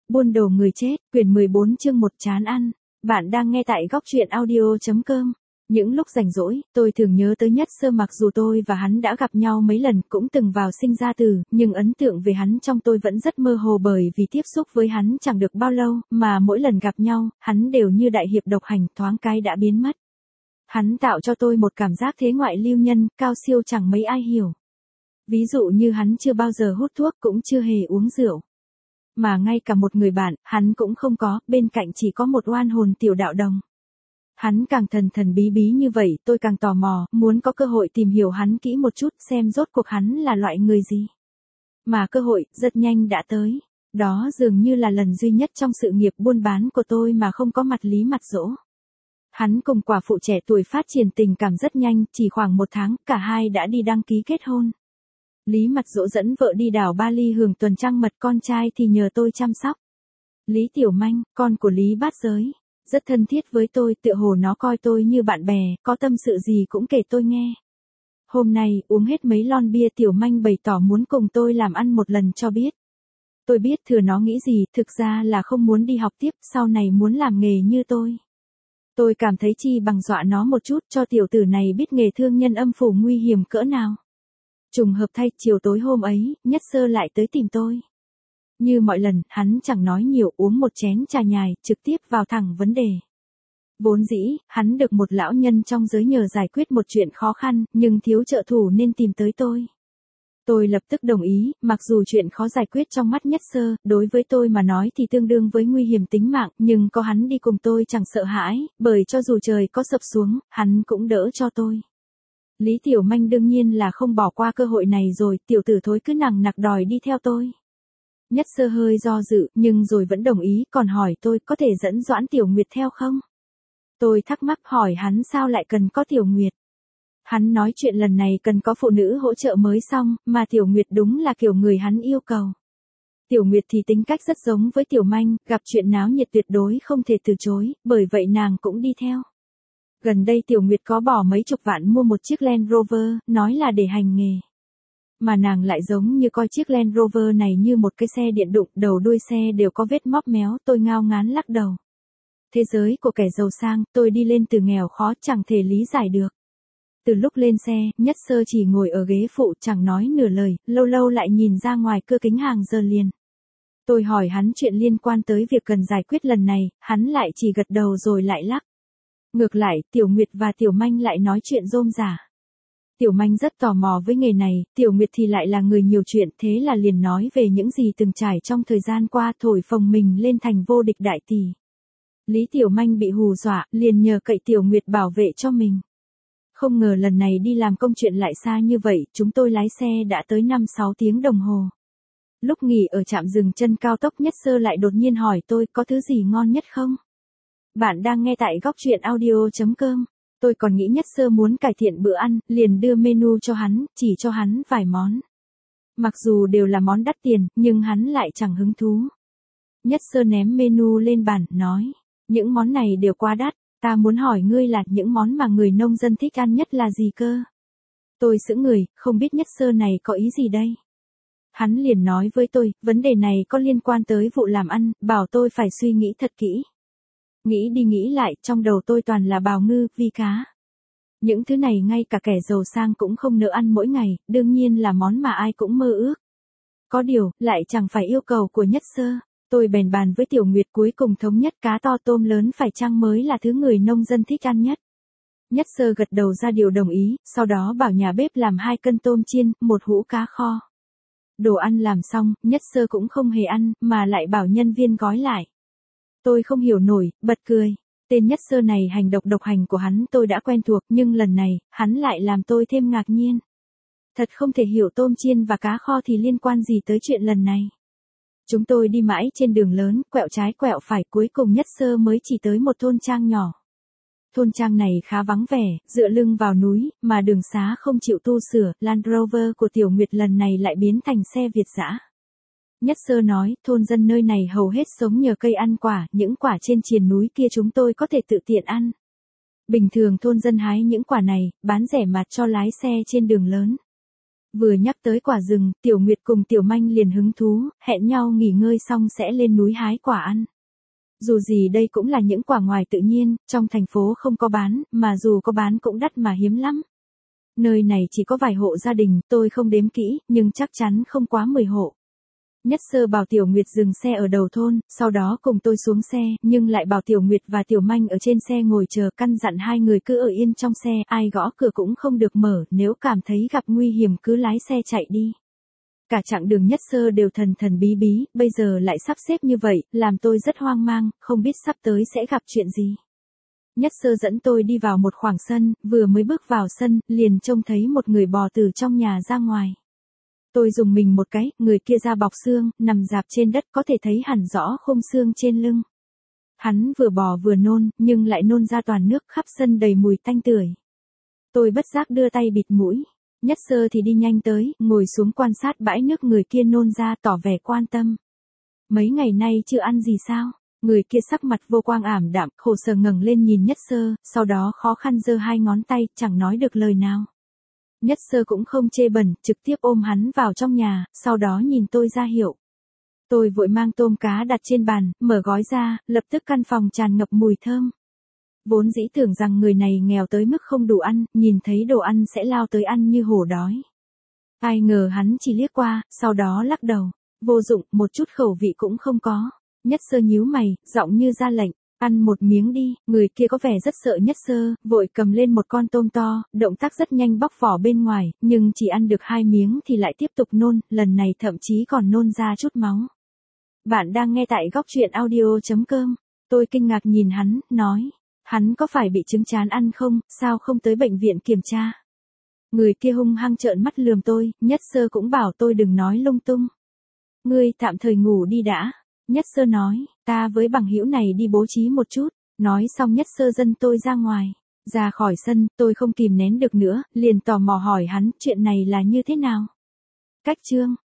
Buôn đồ người chết, quyển 14 chương 1 chán ăn. Bạn đang nghe tại góc truyện audio.com. Những lúc rảnh rỗi, tôi thường nhớ tới Nhất Sơ, mặc dù tôi và hắn đã gặp nhau mấy lần, cũng từng vào sinh ra tử, nhưng ấn tượng về hắn trong tôi vẫn rất mơ hồ, bởi vì tiếp xúc với hắn chẳng được bao lâu, mà mỗi lần gặp nhau, hắn đều như đại hiệp độc hành, thoáng cái đã biến mất. Hắn tạo cho tôi một cảm giác thế ngoại lưu nhân, cao siêu chẳng mấy ai hiểu. Ví dụ như hắn chưa bao giờ hút thuốc, cũng chưa hề uống rượu. Mà ngay cả một người bạn, hắn cũng không có, bên cạnh chỉ có một oan hồn tiểu đạo đồng. Hắn càng thần thần bí bí như vậy, tôi càng tò mò, muốn có cơ hội tìm hiểu hắn kỹ một chút, xem rốt cuộc hắn là loại người gì. Mà cơ hội, rất nhanh đã tới. Đó dường như là lần duy nhất trong sự nghiệp buôn bán của tôi mà không có mặt Lý Mặt Dỗ. Hắn cùng quả phụ trẻ tuổi phát triển tình cảm rất nhanh, chỉ khoảng 1 tháng, cả hai đã đi đăng ký kết hôn. Lý Mặt Dỗ dẫn vợ đi đảo Bali hưởng tuần trăng mật, con trai thì nhờ tôi chăm sóc. Lý Tiểu Manh, con của Lý Bát Giới, rất thân thiết với tôi, tựa hồ nó coi tôi như bạn bè, có tâm sự gì cũng kể tôi nghe. Hôm nay, uống hết mấy lon bia, Tiểu Manh bày tỏ muốn cùng tôi làm ăn một lần cho biết. Tôi biết thừa nó nghĩ gì, thực ra là không muốn đi học tiếp, sau này muốn làm nghề như tôi. Tôi cảm thấy chi bằng dọa nó một chút, cho tiểu tử này biết nghề thương nhân âm phủ nguy hiểm cỡ nào. Trùng hợp thay, chiều tối hôm ấy, Nhất Sơ lại tới tìm tôi. Như mọi lần, hắn chẳng nói nhiều, uống một chén trà nhài, trực tiếp vào thẳng vấn đề. Vốn dĩ, hắn được một lão nhân trong giới nhờ giải quyết một chuyện khó khăn, nhưng thiếu trợ thủ nên tìm tới tôi. Tôi lập tức đồng ý, mặc dù chuyện khó giải quyết trong mắt Nhất Sơ, đối với tôi mà nói thì tương đương với nguy hiểm tính mạng, nhưng có hắn đi cùng tôi chẳng sợ hãi, bởi cho dù trời có sập xuống, hắn cũng đỡ cho tôi. Lý Tiểu Manh đương nhiên là không bỏ qua cơ hội này rồi, tiểu tử thối cứ nằng nặc đòi đi theo tôi. Nhất Sơ hơi do dự, nhưng rồi vẫn đồng ý, còn hỏi tôi có thể dẫn Doãn Tiểu Nguyệt theo không? Tôi thắc mắc hỏi hắn sao lại cần có Tiểu Nguyệt. Hắn nói chuyện lần này cần có phụ nữ hỗ trợ mới xong, mà Tiểu Nguyệt đúng là kiểu người hắn yêu cầu. Tiểu Nguyệt thì tính cách rất giống với Tiểu Manh, gặp chuyện náo nhiệt tuyệt đối không thể từ chối, bởi vậy nàng cũng đi theo. Gần đây Tiểu Nguyệt có bỏ mấy chục vạn mua một chiếc Land Rover, nói là để hành nghề. Mà nàng lại giống như coi chiếc Land Rover này như một cái xe điện đụng, đầu đuôi xe đều có vết móp méo, tôi ngao ngán lắc đầu. Thế giới của kẻ giàu sang, tôi đi lên từ nghèo khó chẳng thể lý giải được. Từ lúc lên xe, Nhất Sơ chỉ ngồi ở ghế phụ chẳng nói nửa lời, lâu lâu lại nhìn ra ngoài cửa kính hàng giờ liền. Tôi hỏi hắn chuyện liên quan tới việc cần giải quyết lần này, hắn lại chỉ gật đầu rồi lại lắc. Ngược lại, Tiểu Nguyệt và Tiểu Manh lại nói chuyện rôm rả. Tiểu Manh rất tò mò với nghề này, Tiểu Nguyệt thì lại là người nhiều chuyện, thế là liền nói về những gì từng trải trong thời gian qua, thổi phồng mình lên thành vô địch đại tỷ. Lý Tiểu Manh bị hù dọa, liền nhờ cậy Tiểu Nguyệt bảo vệ cho mình. Không ngờ lần này đi làm công chuyện lại xa như vậy, chúng tôi lái xe đã tới 5-6 tiếng đồng hồ. Lúc nghỉ ở trạm dừng chân cao tốc, Nhất Sơ lại đột nhiên hỏi tôi có thứ gì ngon nhất không? Bạn đang nghe tại góc truyện audio.com. Tôi còn nghĩ Nhất Sơ muốn cải thiện bữa ăn, liền đưa menu cho hắn, chỉ cho hắn vài món. Mặc dù đều là món đắt tiền, nhưng hắn lại chẳng hứng thú. Nhất Sơ ném menu lên bàn, nói, những món này đều quá đắt, ta muốn hỏi ngươi là những món mà người nông dân thích ăn nhất là gì cơ? Tôi sững người, không biết Nhất Sơ này có ý gì đây? Hắn liền nói với tôi, vấn đề này có liên quan tới vụ làm ăn, bảo tôi phải suy nghĩ thật kỹ. Nghĩ đi nghĩ lại, trong đầu tôi toàn là bào ngư, vi cá. Những thứ này ngay cả kẻ giàu sang cũng không nỡ ăn mỗi ngày, đương nhiên là món mà ai cũng mơ ước. Có điều, lại chẳng phải yêu cầu của Nhất Sơ. Tôi bèn bàn với Tiểu Nguyệt, cuối cùng thống nhất cá to tôm lớn phải chăng mới là thứ người nông dân thích ăn nhất. Nhất Sơ gật đầu ra điều đồng ý, sau đó bảo nhà bếp làm 2 cân tôm chiên, 1 hũ cá kho. Đồ ăn làm xong, Nhất Sơ cũng không hề ăn, mà lại bảo nhân viên gói lại. Tôi không hiểu nổi, bật cười. Tên Nhất Sơ này hành động độc hành của hắn tôi đã quen thuộc, nhưng lần này, hắn lại làm tôi thêm ngạc nhiên. Thật không thể hiểu tôm chiên và cá kho thì liên quan gì tới chuyện lần này. Chúng tôi đi mãi trên đường lớn, quẹo trái quẹo phải, cuối cùng Nhất Sơ mới chỉ tới một thôn trang nhỏ. Thôn trang này khá vắng vẻ, dựa lưng vào núi, mà đường xá không chịu tu sửa, Land Rover của Tiểu Nguyệt lần này lại biến thành xe Việt dã. Nhất Sơ nói, thôn dân nơi này hầu hết sống nhờ cây ăn quả, những quả trên triền núi kia chúng tôi có thể tự tiện ăn. Bình thường thôn dân hái những quả này, bán rẻ mạt cho lái xe trên đường lớn. Vừa nhắc tới quả rừng, Tiểu Nguyệt cùng Tiểu Manh liền hứng thú, hẹn nhau nghỉ ngơi xong sẽ lên núi hái quả ăn. Dù gì đây cũng là những quả ngoài tự nhiên, trong thành phố không có bán, mà dù có bán cũng đắt mà hiếm lắm. Nơi này chỉ có vài hộ gia đình, tôi không đếm kỹ, nhưng chắc chắn không quá 10 hộ. Nhất Sơ bảo Tiểu Nguyệt dừng xe ở đầu thôn, sau đó cùng tôi xuống xe, nhưng lại bảo Tiểu Nguyệt và Tiểu Manh ở trên xe ngồi chờ, căn dặn hai người cứ ở yên trong xe, ai gõ cửa cũng không được mở, nếu cảm thấy gặp nguy hiểm cứ lái xe chạy đi. Cả chặng đường Nhất Sơ đều thần thần bí bí, bây giờ lại sắp xếp như vậy, làm tôi rất hoang mang, không biết sắp tới sẽ gặp chuyện gì. Nhất Sơ dẫn tôi đi vào một khoảng sân, vừa mới bước vào sân, liền trông thấy một người bò từ trong nhà ra ngoài. Tôi dùng mình một cái, người kia da bọc xương, nằm rạp trên đất có thể thấy hẳn rõ khung xương trên lưng. Hắn vừa bò vừa nôn, nhưng lại nôn ra toàn nước khắp sân đầy mùi tanh tưởi. Tôi bất giác đưa tay bịt mũi. Nhất Sơ thì đi nhanh tới, ngồi xuống quan sát bãi nước người kia nôn ra tỏ vẻ quan tâm. Mấy ngày nay chưa ăn gì sao? Người kia sắc mặt vô quang ảm đạm, khổ sở ngẩng lên nhìn Nhất Sơ, sau đó khó khăn giơ hai ngón tay, chẳng nói được lời nào. Nhất Sơ cũng không chê bẩn, trực tiếp ôm hắn vào trong nhà, sau đó nhìn tôi ra hiệu. Tôi vội mang tôm cá đặt trên bàn, mở gói ra, lập tức căn phòng tràn ngập mùi thơm. Vốn dĩ tưởng rằng người này nghèo tới mức không đủ ăn, nhìn thấy đồ ăn sẽ lao tới ăn như hổ đói. Ai ngờ hắn chỉ liếc qua, sau đó lắc đầu. Vô dụng, một chút khẩu vị cũng không có. Nhất Sơ nhíu mày, giọng như ra lệnh. Ăn một miếng đi, người kia có vẻ rất sợ Nhất Sơ, vội cầm lên một con tôm to, động tác rất nhanh bóc vỏ bên ngoài, nhưng chỉ ăn được 2 miếng thì lại tiếp tục nôn, lần này thậm chí còn nôn ra chút máu. Bạn đang nghe tại góc truyện audio.com. Tôi kinh ngạc nhìn hắn, nói. Hắn có phải bị chứng chán ăn không, sao không tới bệnh viện kiểm tra? Người kia hung hăng trợn mắt lườm tôi, Nhất Sơ cũng bảo tôi đừng nói lung tung. Ngươi tạm thời ngủ đi đã. Nhất Sơ nói, ta với bằng hữu này đi bố trí một chút. Nói xong Nhất Sơ dẫn tôi ra ngoài. Ra khỏi sân, tôi không kìm nén được nữa, liền tò mò hỏi hắn, chuyện này là như thế nào? Cách chương.